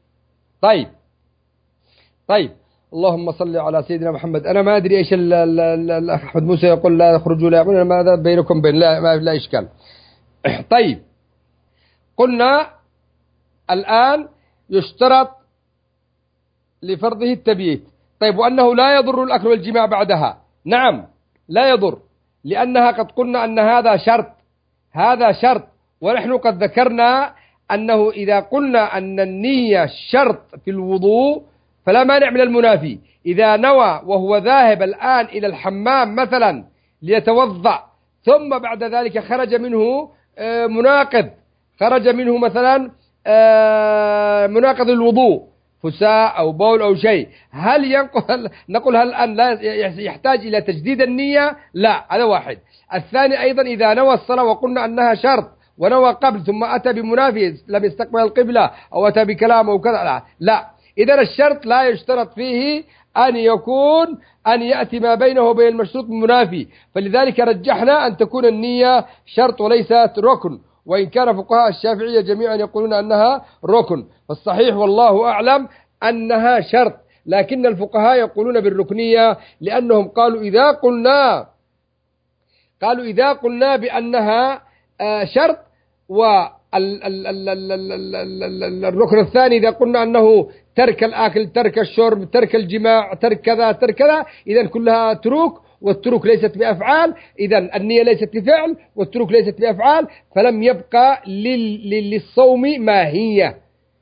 Speaker 1: طيب اللهم صل على سيدنا محمد. أنا ما أدري إيش الأخ أحمد موسى يقول لا يخرجوا لا يعملون، ماذا بينكم بين لا إشكال. طيب قلنا الآن يشترط لفرضه التبييت. طيب وأنه لا يضر الأكل والجماع بعدها؟ نعم لا يضر، لأنها قد قلنا أن هذا شرط. ونحن قد ذكرنا أنه إذا قلنا أن النية شرط في الوضوء فلا مانع من المنافي. إذا نوى وهو ذاهب الآن إلى الحمام مثلا ليتوضأ ثم بعد ذلك خرج منه مثلا مناقض الوضوء، فساء أو بول أو شيء، نقول هل الآن لا يحتاج إلى تجديد النية؟ لا، هذا واحد. الثاني أيضا إذا نوى الصلاة وقلنا أنها شرط ونوى قبل ثم أتى بمنافي لم يستقبل القبلة أو أتى بكلام أو كذا، لا. إذا الشرط لا يشترط فيه أن يأتي ما بينه وبين المشروط منافي، فلذلك رجحنا أن تكون النية شرط وليست ركن، وإن كان فقهاء الشافعية جميعا يقولون أنها ركن، فالصحيح والله أعلم أنها شرط، لكن الفقهاء يقولون بالركنية لأنهم قالوا إذا قلنا بأنها شرط، والركن الثاني إذا قلنا أنه ترك الأكل، ترك الشرب، ترك الجماع، ترك كذا ترك كذا، إذن كلها تروك، والتروك ليست بأفعال، إذن النية ليست بفعل والتروك ليست بأفعال، فلم يبقى للصوم ماهية،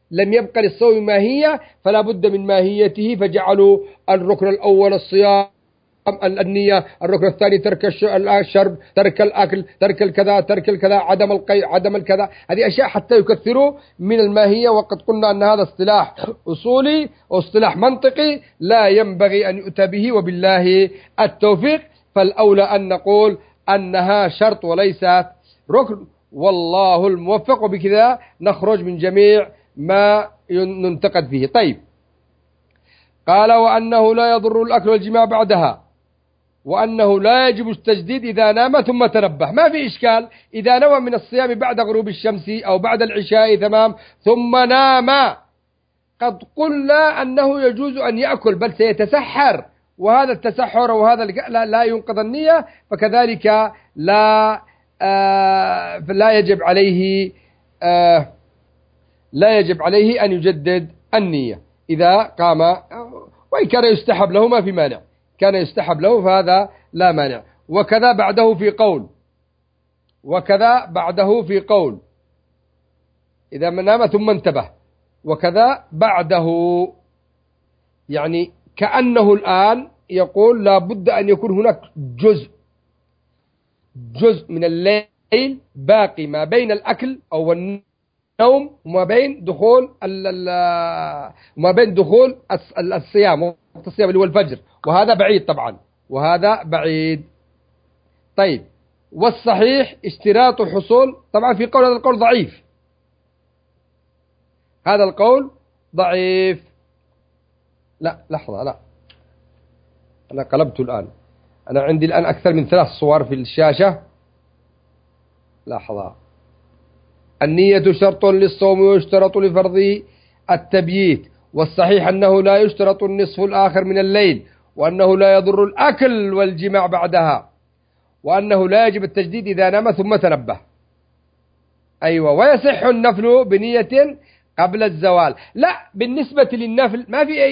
Speaker 1: فلا بد من ماهيته، فجعلوا الركن الأول الصيام النية، الركن الثاني ترك الشرب، ترك الأكل، ترك الكذا، ترك الكذا، عدم القيء، عدم الكذا، هذه أشياء حتى يكثروا من الماهية. وقد قلنا أن هذا اصطلاح أصولي واصطلاح منطقي لا ينبغي أن يؤتى به، وبالله التوفيق. فالأولى أن نقول أنها شرط وليست ركن، والله الموفق، وبكذا نخرج من جميع ما ننتقد فيه. طيب، قال وأنه لا يضر الأكل والجماع بعدها، وأنه لا يجب التجديد إذا نام ثم تنبه، ما في إشكال. إذا نوى من الصيام بعد غروب الشمس أو بعد العشاء تمام ثم نام، قد قلنا أنه يجوز أن يأكل بل سيتسحر، وهذا التسحر وهذا لا ينقض النية، فكذلك لا يجب عليه أن يجدد النية إذا قام، وإن كان يستحب له ما في مانع، كان يستحب له فهذا لا مانع. وكذا بعده في قول إذا نام ثم انتبه، وكذا بعده، يعني كأنه الآن يقول لا بد أن يكون هناك جزء من الليل باقي ما بين الأكل أو النوم وما بين دخول الصيام، وقت الصيام اللي هو الفجر، وهذا بعيد طبعا، وهذا بعيد. طيب، والصحيح اشتراط حصول، طبعا في قول، هذا القول ضعيف، هذا القول ضعيف. لا لحظة، لا أنا قلبته الآن، أنا عندي الآن أكثر من 3 صور في الشاشة. لحظة. النية شرط للصوم ويشترط لفرضه التبييت، والصحيح أنه لا يشترط النصف الآخر من الليل، وأنه لا يضر الأكل والجماع بعدها، وأنه لا يجب التجديد إذا نام ثم تنبه. أيوة، ويصح النفل بنية قبل الزوال. لا، بالنسبة للنفل ما في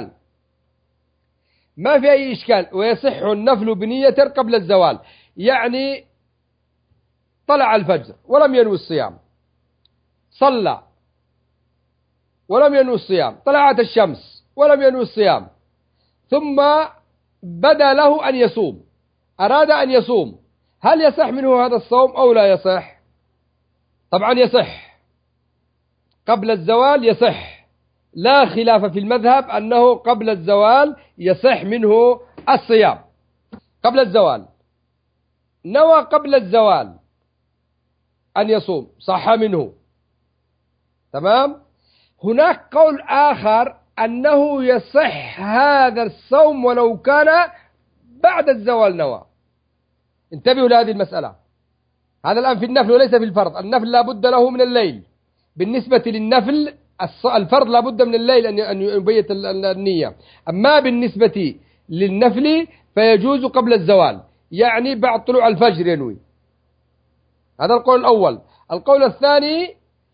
Speaker 1: أي إشكال، ويصح النفل بنية قبل الزوال، يعني طلع الفجر ولم ينوي الصيام، صلى ولم ينوي الصيام، طلعت الشمس ولم ينوي الصيام، ثم بدا له أن يصوم، أراد أن يصوم، هل يصح منه هذا الصوم أو لا يصح؟ طبعا يصح قبل الزوال، يصح، لا خلاف في المذهب أنه قبل الزوال يصح منه الصيام. قبل الزوال نوى قبل الزوال أن يصوم، صح منه، تمام. هناك قول آخر أنه يصح هذا الصوم ولو كان بعد الزوال نوى. انتبهوا لهذه المسألة، هذا الآن في النفل وليس في الفرض. النفل لا بد له من الليل، بالنسبة للنفل الفرض لا بد من الليل أن يبيت النية، أما بالنسبة للنفل فيجوز قبل الزوال، يعني بعد طلوع الفجر ينوي. هذا القول الأول. القول الثاني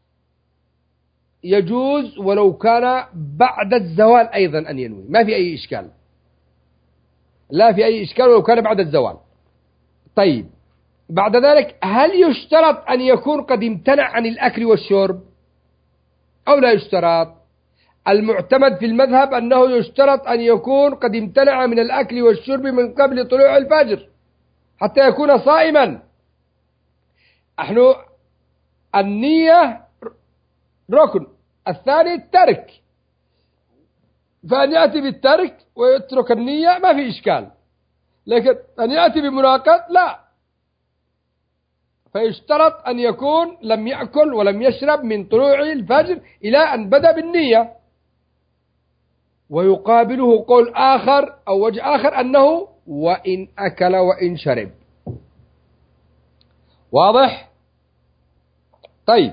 Speaker 1: يجوز ولو كان بعد الزوال أيضا أن ينوي، ما في أي إشكال، لا في أي إشكال ولو كان بعد الزوال. طيب، بعد ذلك هل يشترط أن يكون قد امتنع عن الأكل والشرب أو لا يشترط؟ المعتمد في المذهب أنه يشترط أن يكون قد امتنع من الأكل والشرب من قبل طلوع الفجر حتى يكون صائما. النية ركن، الثاني الترك، فأن يأتي بالترك ويترك النية ما في إشكال، لكن أن يأتي بمناقض لا. فيشترط أن يكون لم يأكل ولم يشرب من طلوع الفجر إلى أن بدأ بالنية. ويقابله قول آخر أو وجه آخر أنه وإن أكل وإن شرب. واضح؟ طيب،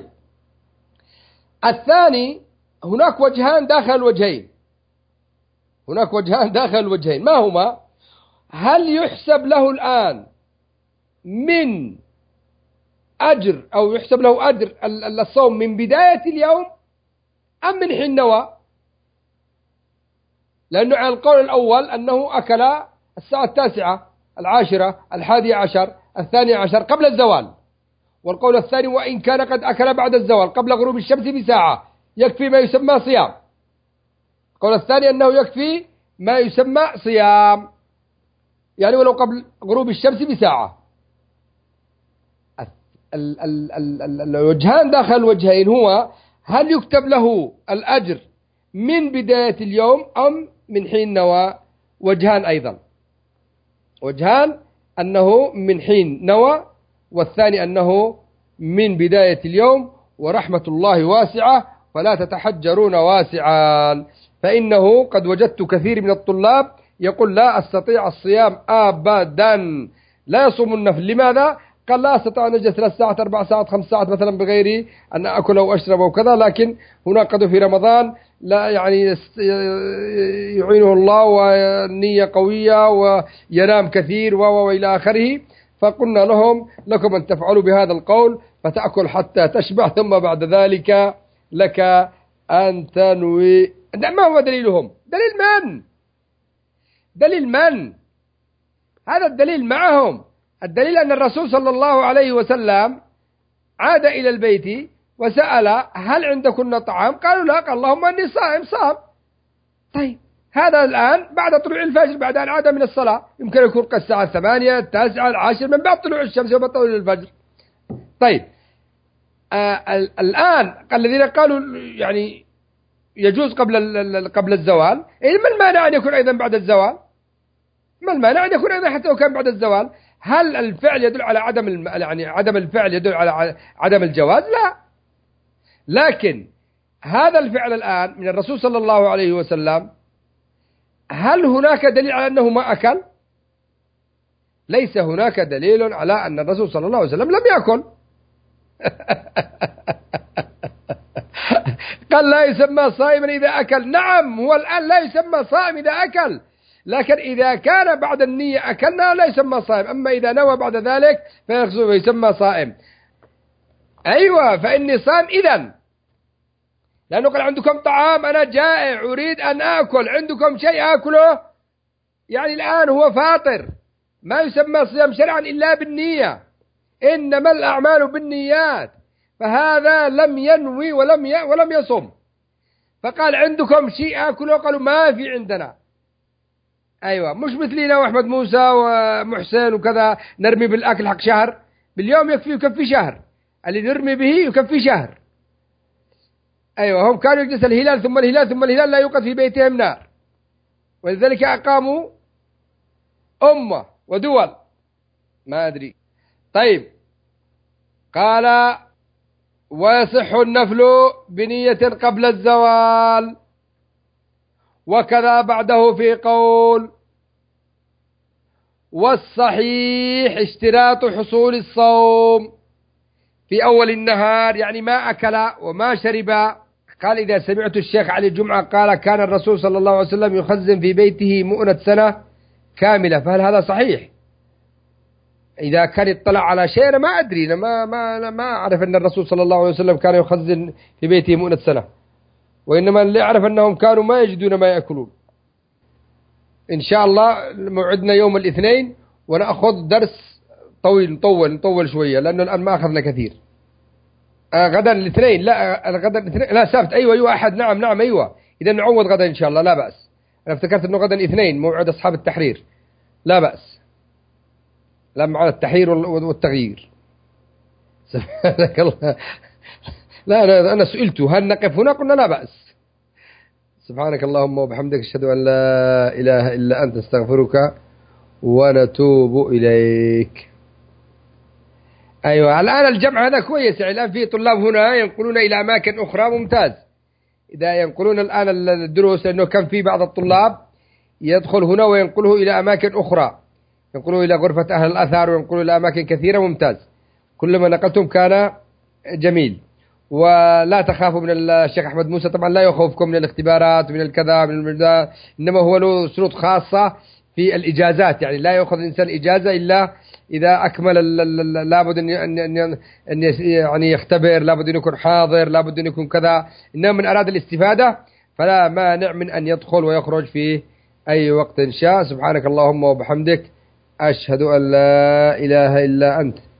Speaker 1: الثاني هناك وجهان داخل الوجهين، هناك وجهان داخل الوجهين، ما هما؟ هل يحسب له الآن من أجر أو يحسب له أجر الصوم من بداية اليوم أم من حين نوى؟ لأنه على القول الأول أنه أكل الساعة 9 10 11 12 قبل الزوال، والقول الثاني وإن كان قد أكل بعد الزوال قبل غروب الشمس بساعة يكفي ما يسمى صيام. القول الثاني أنه يكفي ما يسمى صيام، يعني ولو قبل غروب الشمس بساعة. الوجهان داخل الوجهين هو هل يكتب له الأجر من بداية اليوم أم من حين نوى؟ وجهان أيضا، وجهان أنه من حين نوى، والثاني أنه من بداية اليوم. ورحمة الله واسعة فلا تتحجرون واسعا، فإنه قد وجدت كثير من الطلاب يقول لا أستطيع الصيام أبدا، لا يصوم النفل. لماذا؟ قال لا أستطيع أن أجلس 3 ساعات 4 ساعات 5 ساعات مثلا بغير أن أكل أو أشرب أو كذا، لكن هناك قد في رمضان لا يعني يعينه الله والنية قوية وينام كثير وإلى آخره. فقلنا لهم لكم أن تفعلوا بهذا القول فتأكل حتى تشبع، ثم بعد ذلك لك أن تنوي. ما هو دليلهم؟ دليل من؟ دليل من؟ هذا الدليل معهم. الدليل أن الرسول صلى الله عليه وسلم عاد إلى البيت وسأل هل عندكن طعام؟ قالوا لا. قال اللهم أني صائم. صام. طيب، هذا الآن بعد طلوع الفجر، بعد أن عاد من الصلاة، يمكن يكون قد الساعة 8 9 10 من بعد طلوع الشمس وبعد طلوع الفجر. طيب، الآن الذين قالوا يعني يجوز قبل الزوال، ما المانع أن يكون أيضا بعد الزوال؟ ما المانع أن يكون أيضا حتى لو كان بعد الزوال؟ هل الفعل يدل على يعني عدم الفعل يدل على عدم الجواز؟ لا. لكن هذا الفعل الآن من الرسول صلى الله عليه وسلم، هل هناك دليل على أنه ما أكل؟ ليس هناك دليل على أن الرسول صلى الله عليه وسلم لم يأكل. قال لا يسمى صائما إذا أكل. نعم، هو الآن لا يسمى صائم إذا أكل، لكن إذا كان بعد النية أكلنا لا يسمى صائم. أما إذا نوى بعد ذلك فيسمى صائم. أيوة، فإني صائم إذن، لأنه قال عندكم طعام أنا جائع أريد أن أكل، عندكم شيء أكله، يعني الآن هو فاطر. ما يسمى صيام شرعا إلا بالنية، إنما الأعمال بالنيات. فهذا لم ينوي ولم يصم، فقال عندكم شيء أكله؟ قالوا ما في عندنا. أيوة، مش مثلنا وأحمد موسى ومحسن وكذا نرمي بالأكل حق شهر، باليوم يكفي شهر، اللي نرمي به يكفي شهر. أيوة، هم كانوا يجلس الهلال ثم الهلال ثم الهلال لا يوقد في بيتهم نار، ولذلك أقاموا أمة ودول ما أدري. طيب، قال ويصح النفل بنية قبل الزوال وكذا بعده في قول. والصحيح اشتراط حصول الصوم في أول النهار، يعني ما أكل وما شرب. قال إذا سمعت الشيخ علي الجمعة قال كان الرسول صلى الله عليه وسلم يخزن في بيته مؤنة سنة كاملة، فهل هذا صحيح؟ إذا كان اطلع على شيء أنا ما أدري، أنا ما أعرف أن الرسول صلى الله عليه وسلم كان يخزن في بيته مؤنة سنة، وإنما اللي أعرف أنهم كانوا ما يجدون ما يأكلون. إن شاء الله موعدنا يوم الاثنين ونأخذ درس طويل نطول شوية، لأنه الآن ما أخذنا كثير. غدا الاثنين، لا غدا الاثنين، لا سبت، أيوة أحد، نعم أيوة، إذا نعوض غدا إن شاء الله لا بأس. أنا افتكرت أنه غدا الاثنين موعد أصحاب التحرير، لا بأس، لا معنا التحرير والتغيير. سبحانك الله. لا أنا سئلته هل نقف هنا؟ قلنا لا بأس. سبحانك اللهم وبحمدك أشهد أن لا إله إلا أنت استغفرك ونتوب إليك. أيوة الآن الجمع هذا كويس، يعني الآن في طلاب هنا ينقلون إلى أماكن أخرى، ممتاز. إذا ينقلون الآن الدروس، لأنه كان في بعض الطلاب يدخل هنا وينقله إلى أماكن أخرى، ينقله إلى غرفة أهل الأثر وينقله إلى أماكن كثيرة، ممتاز. كلما نقلتم كان جميل. ولا تخافوا من الشيخ أحمد موسى، طبعا لا يخوفكم من الاختبارات ومن الكذا من إنما هو له شروط خاصة في الإجازات، يعني لا يأخذ الإنسان إجازة إلا إذا أكمل لابد أن يعني يختبر، لابد أن يكون حاضر، لابد أن يكون كذا. إنما من أراد الاستفادة فلا مانع من أن يدخل ويخرج في أي وقت شاء. سبحانك اللهم وبحمدك، أشهد أن لا إله إلا أنت.